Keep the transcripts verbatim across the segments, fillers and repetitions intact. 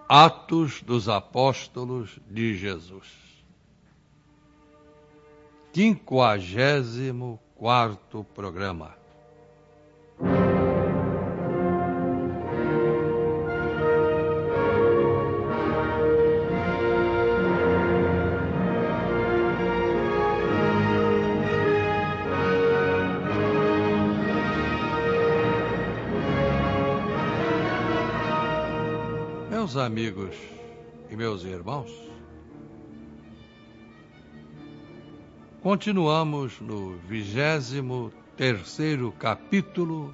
Atos dos Apóstolos de Jesus. Quinquagésimo quarto programa. Meus amigos e meus irmãos, continuamos no vigésimo terceiro capítulo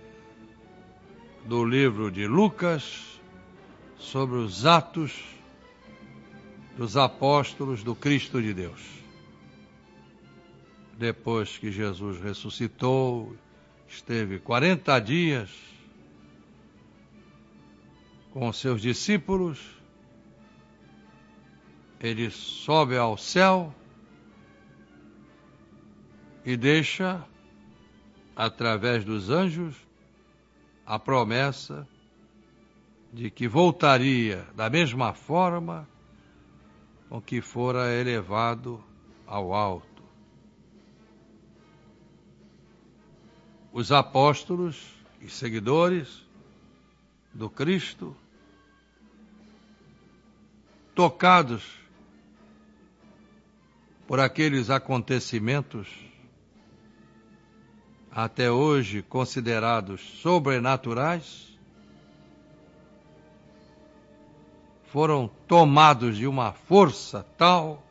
do livro de Lucas sobre os Atos dos Apóstolos do Cristo de Deus. Depois que Jesus ressuscitou, esteve quarenta dias com seus discípulos, ele sobe ao céu e deixa, através dos anjos, a promessa de que voltaria da mesma forma com que fora elevado ao alto. Os apóstolos e seguidores do Cristo, tocados por aqueles acontecimentos até hoje considerados sobrenaturais, foram tomados de uma força tal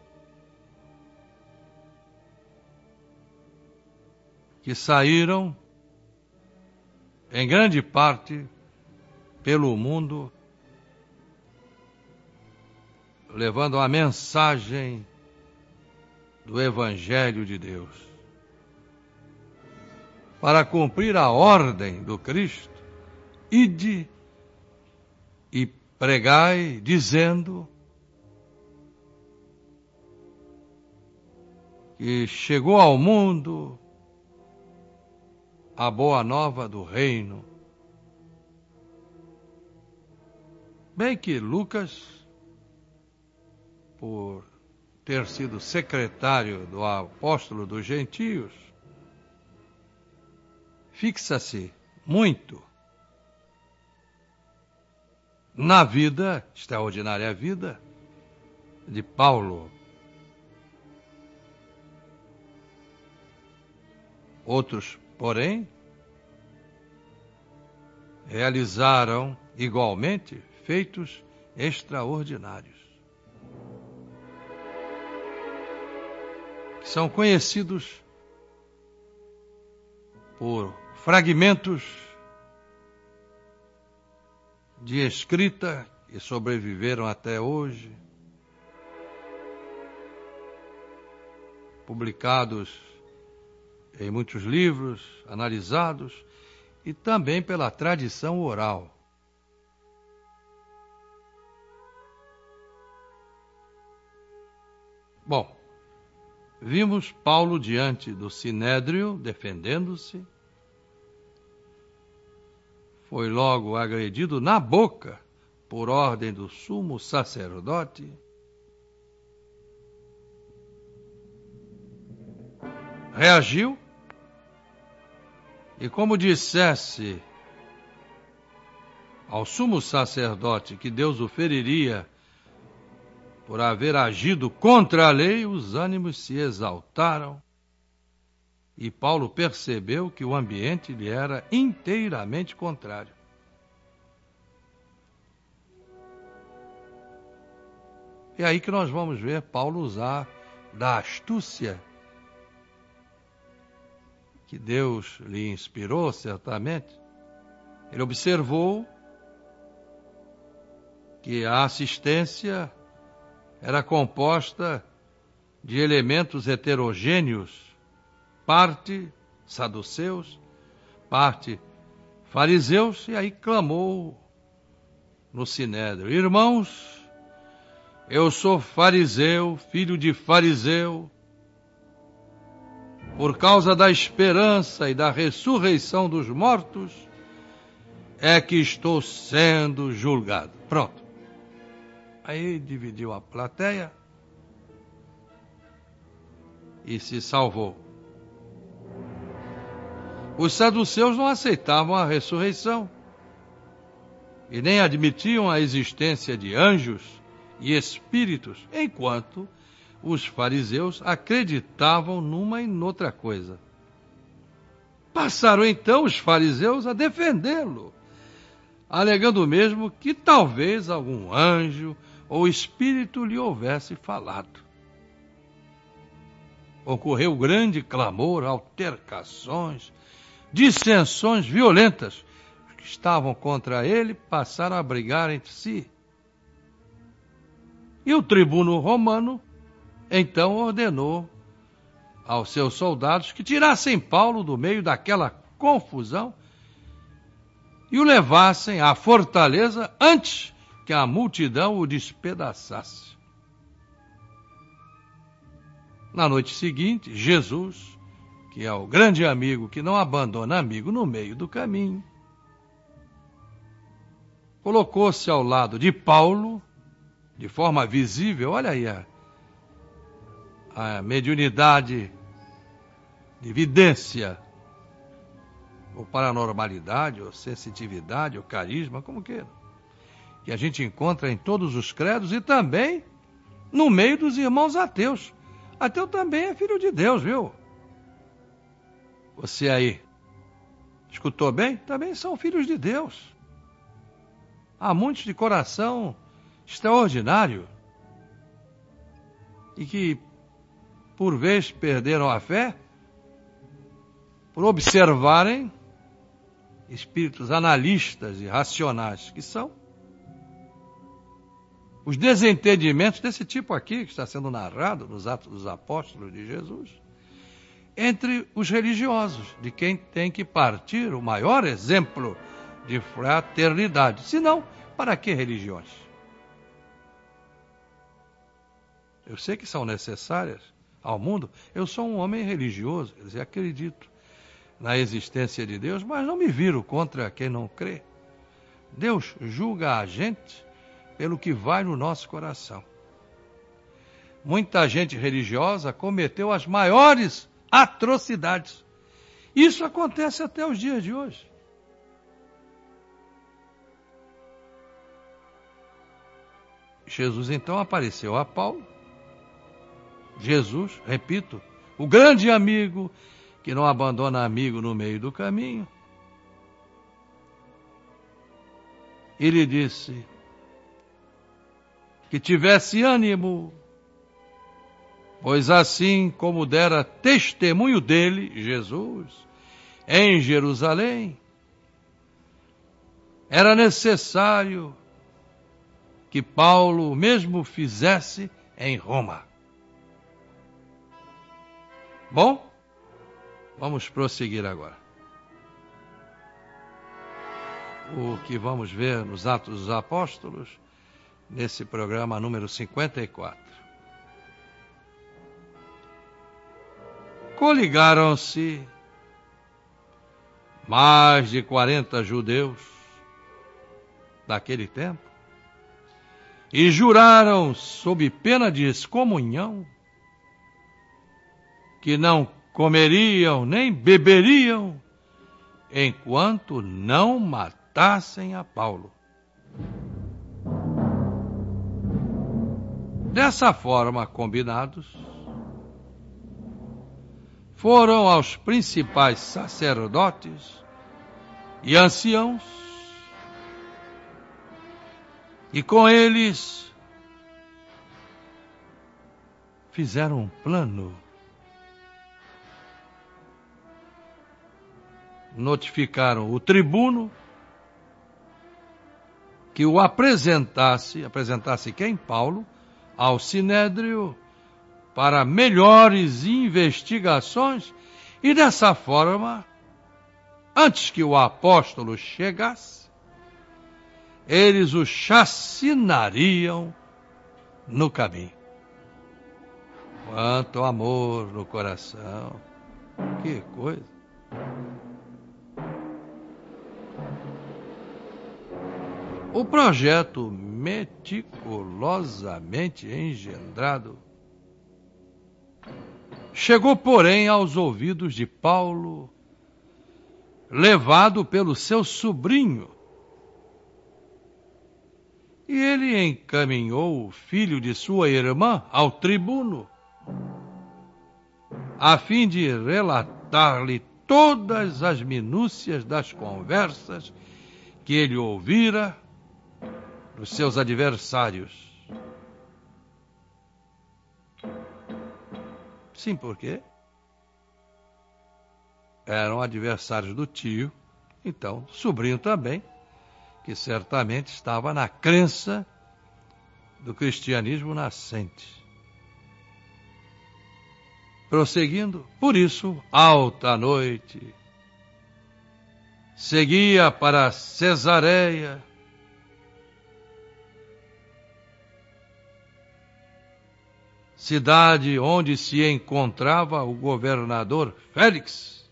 que saíram, em grande parte, pelo mundo, levando a mensagem do Evangelho de Deus. Para cumprir a ordem do Cristo, ide e pregai, dizendo que chegou ao mundo a boa nova do reino. Bem que Lucas, por ter sido secretário do apóstolo dos gentios, fixa-se muito na vida, extraordinária vida, de Paulo. Outros, porém, realizaram igualmente feitos extraordinários, que são conhecidos por fragmentos de escrita que sobreviveram até hoje, publicados em muitos livros, analisados, e também pela tradição oral. Bom, vimos Paulo diante do Sinédrio, defendendo-se. Foi logo agredido na boca, por ordem do sumo sacerdote. Reagiu, e como dissesse ao sumo sacerdote que Deus o feriria por haver agido contra a lei, os ânimos se exaltaram e Paulo percebeu que o ambiente lhe era inteiramente contrário. É aí que nós vamos ver Paulo usar da astúcia que Deus lhe inspirou, certamente. Ele observou que a assistência era composta de elementos heterogêneos, parte saduceus, parte fariseus, e aí clamou no Sinédrio: irmãos, eu sou fariseu, filho de fariseu, por causa da esperança e da ressurreição dos mortos, é que estou sendo julgado. Pronto. Aí dividiu a plateia e se salvou. Os saduceus não aceitavam a ressurreição e nem admitiam a existência de anjos e espíritos, enquanto os fariseus acreditavam numa e noutra coisa. Passaram então os fariseus a defendê-lo, alegando mesmo que talvez algum anjo ou espírito lhe houvesse falado. Ocorreu grande clamor, altercações, dissensões violentas. Os que estavam contra ele passaram a brigar entre si. E o tribuno romano então ordenou aos seus soldados que tirassem Paulo do meio daquela confusão e o levassem à fortaleza antes que a multidão o despedaçasse. Na noite seguinte, Jesus, que é o grande amigo que não abandona amigo no meio do caminho, colocou-se ao lado de Paulo, de forma visível. Olha aí a, a mediunidade de evidência, ou paranormalidade, ou sensitividade, ou carisma, como queira, que a gente encontra em todos os credos e também no meio dos irmãos ateus. Ateu também é filho de Deus, viu? Você aí, escutou bem? Também são filhos de Deus. Há muitos de coração extraordinário e que, por vez, perderam a fé por observarem espíritos analistas e racionais, que são os desentendimentos desse tipo aqui, que está sendo narrado nos Atos dos Apóstolos de Jesus, entre os religiosos, de quem tem que partir o maior exemplo de fraternidade. Senão, para que religiões? Eu sei que são necessárias ao mundo. Eu sou um homem religioso, quer dizer, acredito na existência de Deus, mas não me viro contra quem não crê. Deus julga a gente pelo que vai no nosso coração. Muita gente religiosa cometeu as maiores atrocidades. Isso acontece até os dias de hoje. Jesus então apareceu a Paulo. Jesus, repito, o grande amigo que não abandona amigo no meio do caminho. Ele disse que tivesse ânimo, pois assim como dera testemunho dele, Jesus, em Jerusalém, era necessário que Paulo mesmo fizesse em Roma. Bom, vamos prosseguir agora. O que vamos ver nos Atos dos Apóstolos, nesse programa número cinquenta e quatro. Coligaram-se mais de quarenta judeus daquele tempo e juraram, sob pena de excomunhão, que não comeriam nem beberiam enquanto não matassem a Paulo. Dessa forma, combinados, foram aos principais sacerdotes e anciãos, e com eles fizeram um plano. Notificaram o tribuno que o apresentasse, apresentasse quem? Paulo, ao Sinédrio para melhores investigações e dessa forma, antes que o apóstolo chegasse, eles o chacinariam no caminho. Quanto amor no coração, que coisa! O projeto meticulosamente engendrado. Chegou, porém, aos ouvidos de Paulo, levado pelo seu sobrinho, e ele encaminhou o filho de sua irmã ao tribuno, a fim de relatar-lhe todas as minúcias das conversas que ele ouvira dos seus adversários. Sim, por quê? Eram adversários do tio, então, sobrinho também, que certamente estava na crença do cristianismo nascente. Prosseguindo, por isso, alta noite, seguia para Cesareia, cidade onde se encontrava o governador Félix,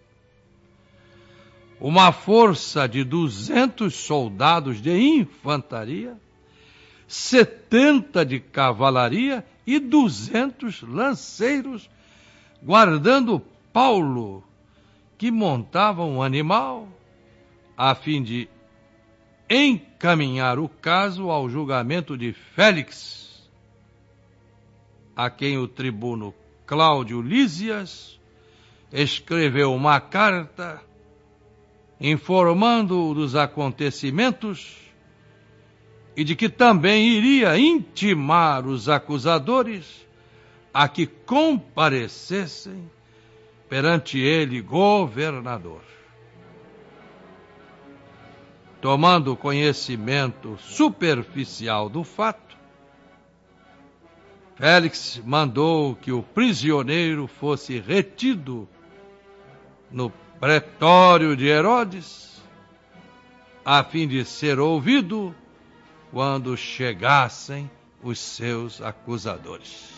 uma força de duzentos soldados de infantaria, setenta de cavalaria e duzentos lanceiros, guardando Paulo, que montava um animal, a fim de encaminhar o caso ao julgamento de Félix, a quem o tribuno Cláudio Lísias escreveu uma carta informando dos acontecimentos e de que também iria intimar os acusadores a que comparecessem perante ele, governador. Tomando conhecimento superficial do fato, Félix mandou que o prisioneiro fosse retido no pretório de Herodes, a fim de ser ouvido quando chegassem os seus acusadores.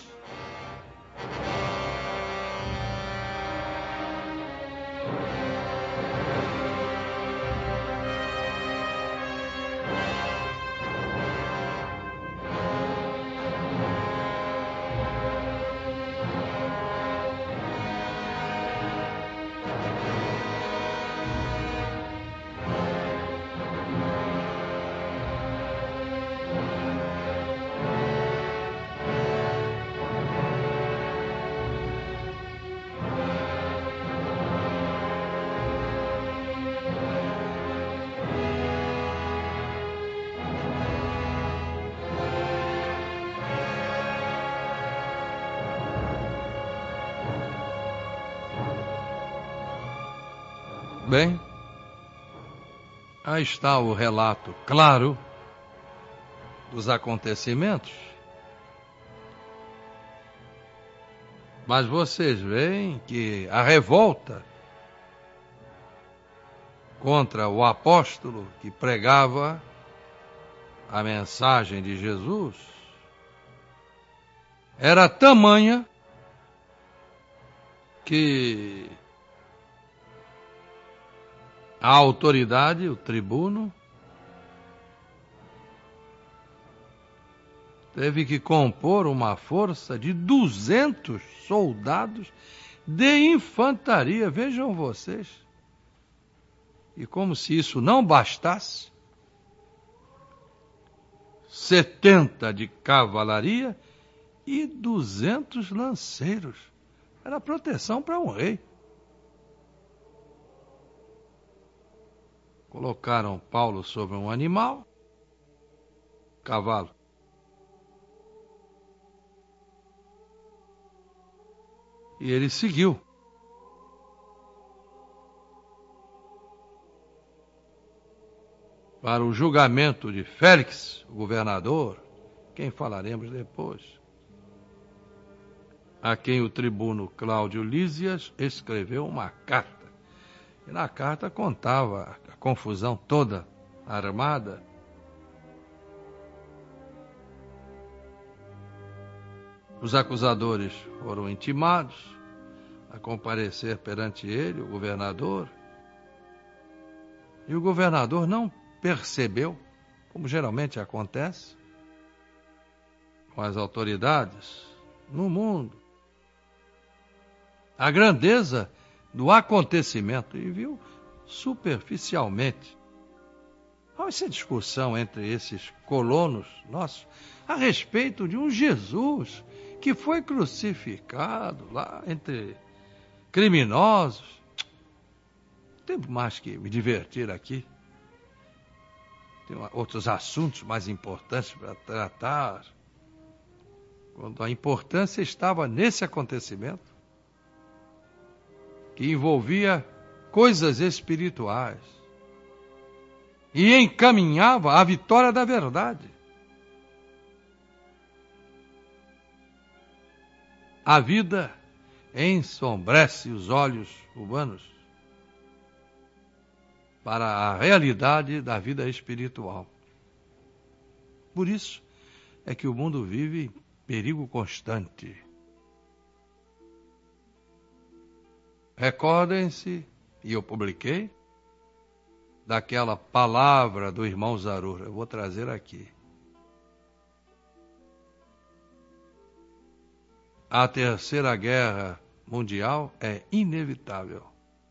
Bem, aí está o relato claro dos acontecimentos. Mas vocês veem que a revolta contra o apóstolo que pregava a mensagem de Jesus era tamanha que a autoridade, o tribuno, teve que compor uma força de duzentos soldados de infantaria, vejam vocês. E como se isso não bastasse, setenta de cavalaria e duzentos lanceiros. Era proteção para um rei. Colocaram Paulo sobre um animal, cavalo. E ele seguiu. Para o julgamento de Félix, o governador, quem falaremos depois, a quem o tribuno Cláudio Lísias escreveu uma carta. E na carta contava a confusão toda armada. Os acusadores foram intimados a comparecer perante ele, o governador. E o governador não percebeu, como geralmente acontece, com as autoridades no mundo a grandeza do acontecimento e viu superficialmente. Há essa discussão entre esses colonos nossos a respeito de um Jesus que foi crucificado lá entre criminosos. Não tem mais que me divertir aqui. Tem outros assuntos mais importantes para tratar. Quando a importância estava nesse acontecimento, que envolvia coisas espirituais e encaminhava a vitória da verdade. A vida ensombrece os olhos humanos para a realidade da vida espiritual. Por isso é que o mundo vive em perigo constante. Recordem-se, e eu publiquei, daquela palavra do irmão Zarur. Eu vou trazer aqui. A Terceira Guerra Mundial é inevitável.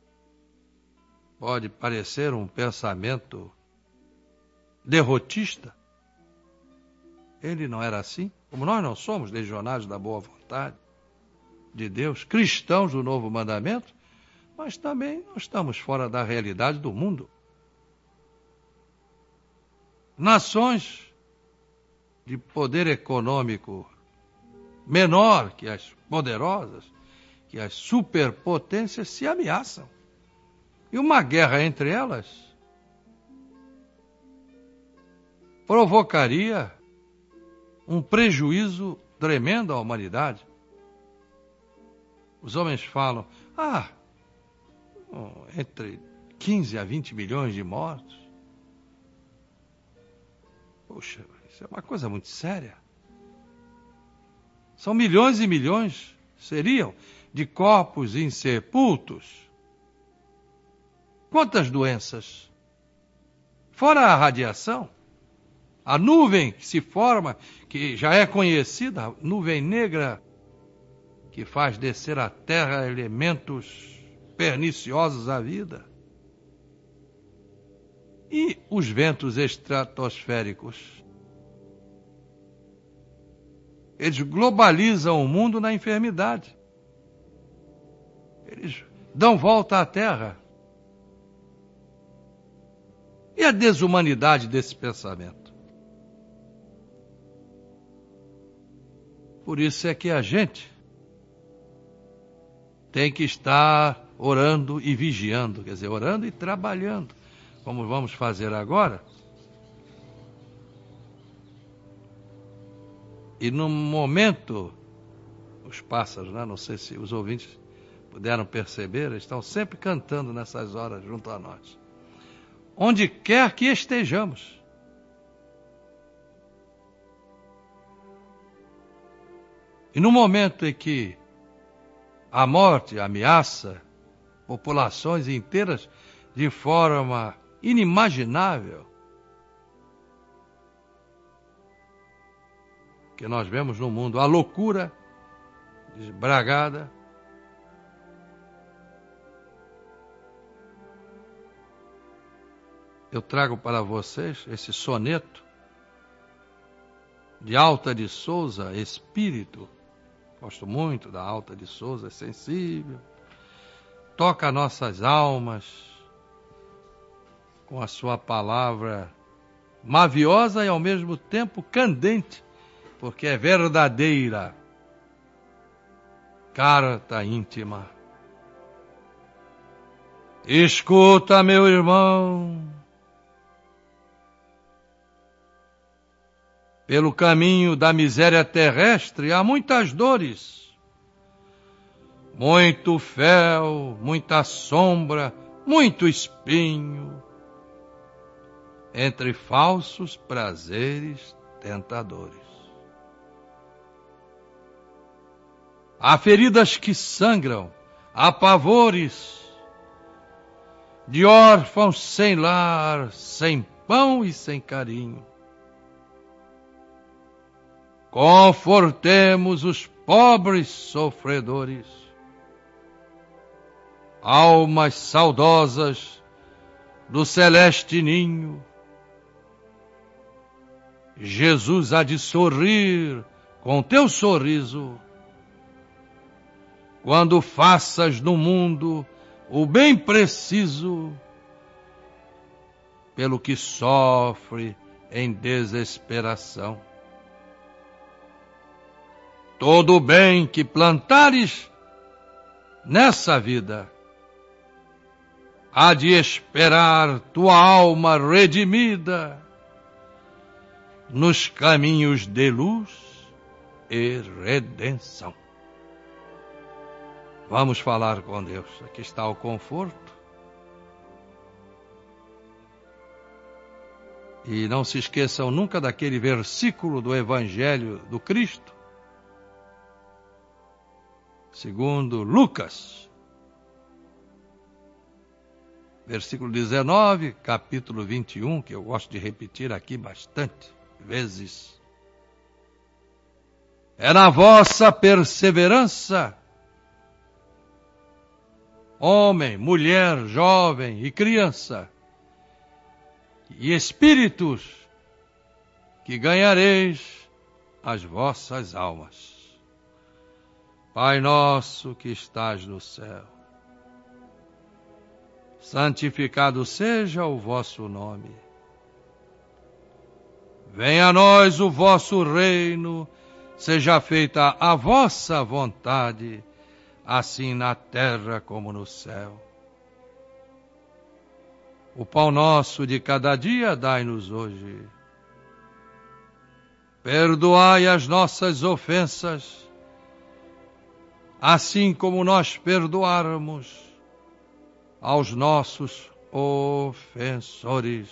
Pode parecer um pensamento derrotista. Ele não era assim. Como nós não somos legionários da boa vontade de Deus, cristãos do novo mandamento, mas também não estamos fora da realidade do mundo. Nações de poder econômico menor que as poderosas, que as superpotências se ameaçam. E uma guerra entre elas provocaria um prejuízo tremendo à humanidade. Os homens falam, ah, entre quinze a vinte milhões de mortos. Poxa, isso é uma coisa muito séria. São milhões e milhões, seriam, de corpos insepultos. Quantas doenças? Fora a radiação, a nuvem que se forma, que já é conhecida, a nuvem negra, que faz descer à terra elementos perniciosos à vida. E os ventos estratosféricos? Eles globalizam o mundo na enfermidade. Eles dão volta à terra. E a desumanidade desse pensamento? Por isso é que a gente tem que estar orando e vigiando, quer dizer, orando e trabalhando, como vamos fazer agora. E no momento, os pássaros, né? Não sei se os ouvintes puderam perceber, eles estão sempre cantando nessas horas junto a nós. Onde quer que estejamos. E no momento em que a morte ameaça populações inteiras de forma inimaginável, que nós vemos no mundo, a loucura desbragada, eu trago para vocês esse soneto de Alta de Souza, Espírito. Gosto muito da Alta de Souza, é sensível, toca nossas almas com a sua palavra maviosa e ao mesmo tempo candente, porque é verdadeira. Carta íntima. Escuta, meu irmão. Pelo caminho da miséria terrestre há muitas dores, muito fel, muita sombra, muito espinho, entre falsos prazeres tentadores. Há feridas que sangram, há pavores de órfãos sem lar, sem pão e sem carinho. confortemos os pobres sofredores, almas saudosas do celeste ninho. Jesus há de sorrir com teu sorriso, quando faças no mundo o bem preciso, pelo que sofre em desesperação. Todo o bem que plantares nessa vida, há de esperar tua alma redimida nos caminhos de luz e redenção. Vamos falar com Deus. Aqui está o conforto. E não se esqueçam nunca daquele versículo do Evangelho do Cristo, segundo Lucas, versículo dezenove, capítulo vinte e um, que eu gosto de repetir aqui bastante vezes. É na vossa perseverança, homem, mulher, jovem e criança, e espíritos, que ganhareis as vossas almas. Pai nosso que estás no céu, santificado seja o vosso nome. Venha a nós o vosso reino, seja feita a vossa vontade, assim na terra como no céu. O pão nosso de cada dia dai-nos hoje. Perdoai as nossas ofensas, assim como nós perdoarmos aos nossos ofensores.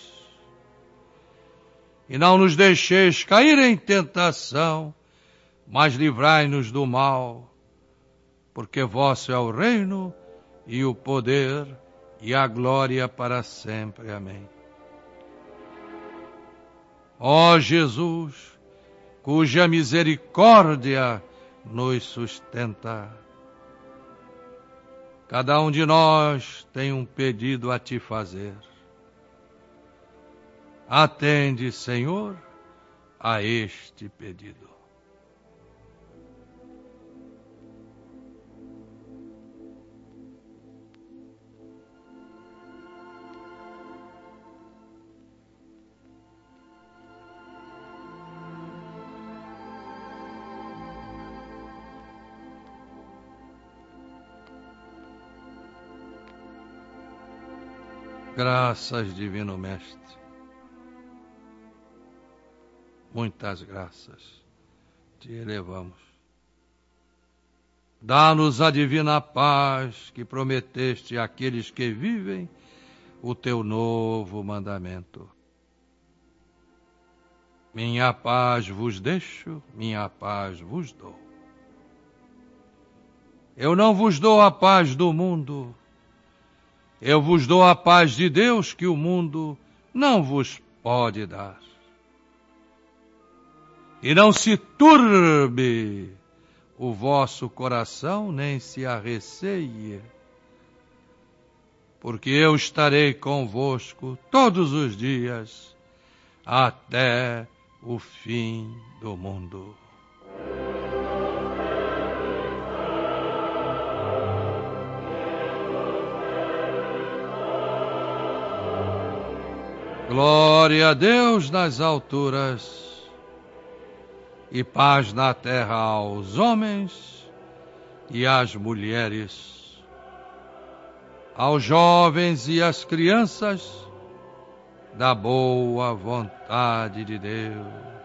E não nos deixeis cair em tentação, mas livrai-nos do mal, porque vosso é o reino e o poder e a glória para sempre. Amém. Ó Jesus, cuja misericórdia nos sustenta, cada um de nós tem um pedido a te fazer. Atende, Senhor, a este pedido. Graças, Divino Mestre. Muitas graças te elevamos. Dá-nos a divina paz que prometeste àqueles que vivem o teu novo mandamento. Minha paz vos deixo, minha paz vos dou. Eu não vos dou a paz do mundo, eu vos dou a paz de Deus que o mundo não vos pode dar. E não se turbe o vosso coração, nem se arreceie, porque eu estarei convosco todos os dias, até o fim do mundo. Glória a Deus nas alturas e paz na terra aos homens e às mulheres, aos jovens e às crianças, da boa vontade de Deus.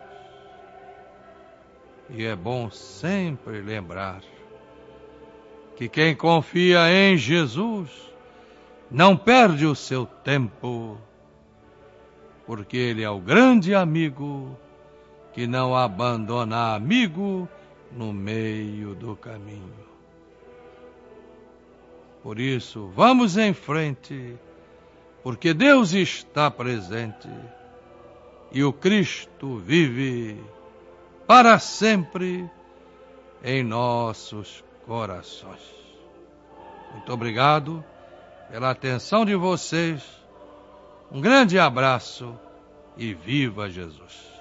E é bom sempre lembrar que quem confia em Jesus não perde o seu tempo, porque Ele é o grande amigo que não abandona amigo no meio do caminho. Por isso, vamos em frente, porque Deus está presente e o Cristo vive para sempre em nossos corações. Muito obrigado pela atenção de vocês. Um grande abraço e viva Jesus!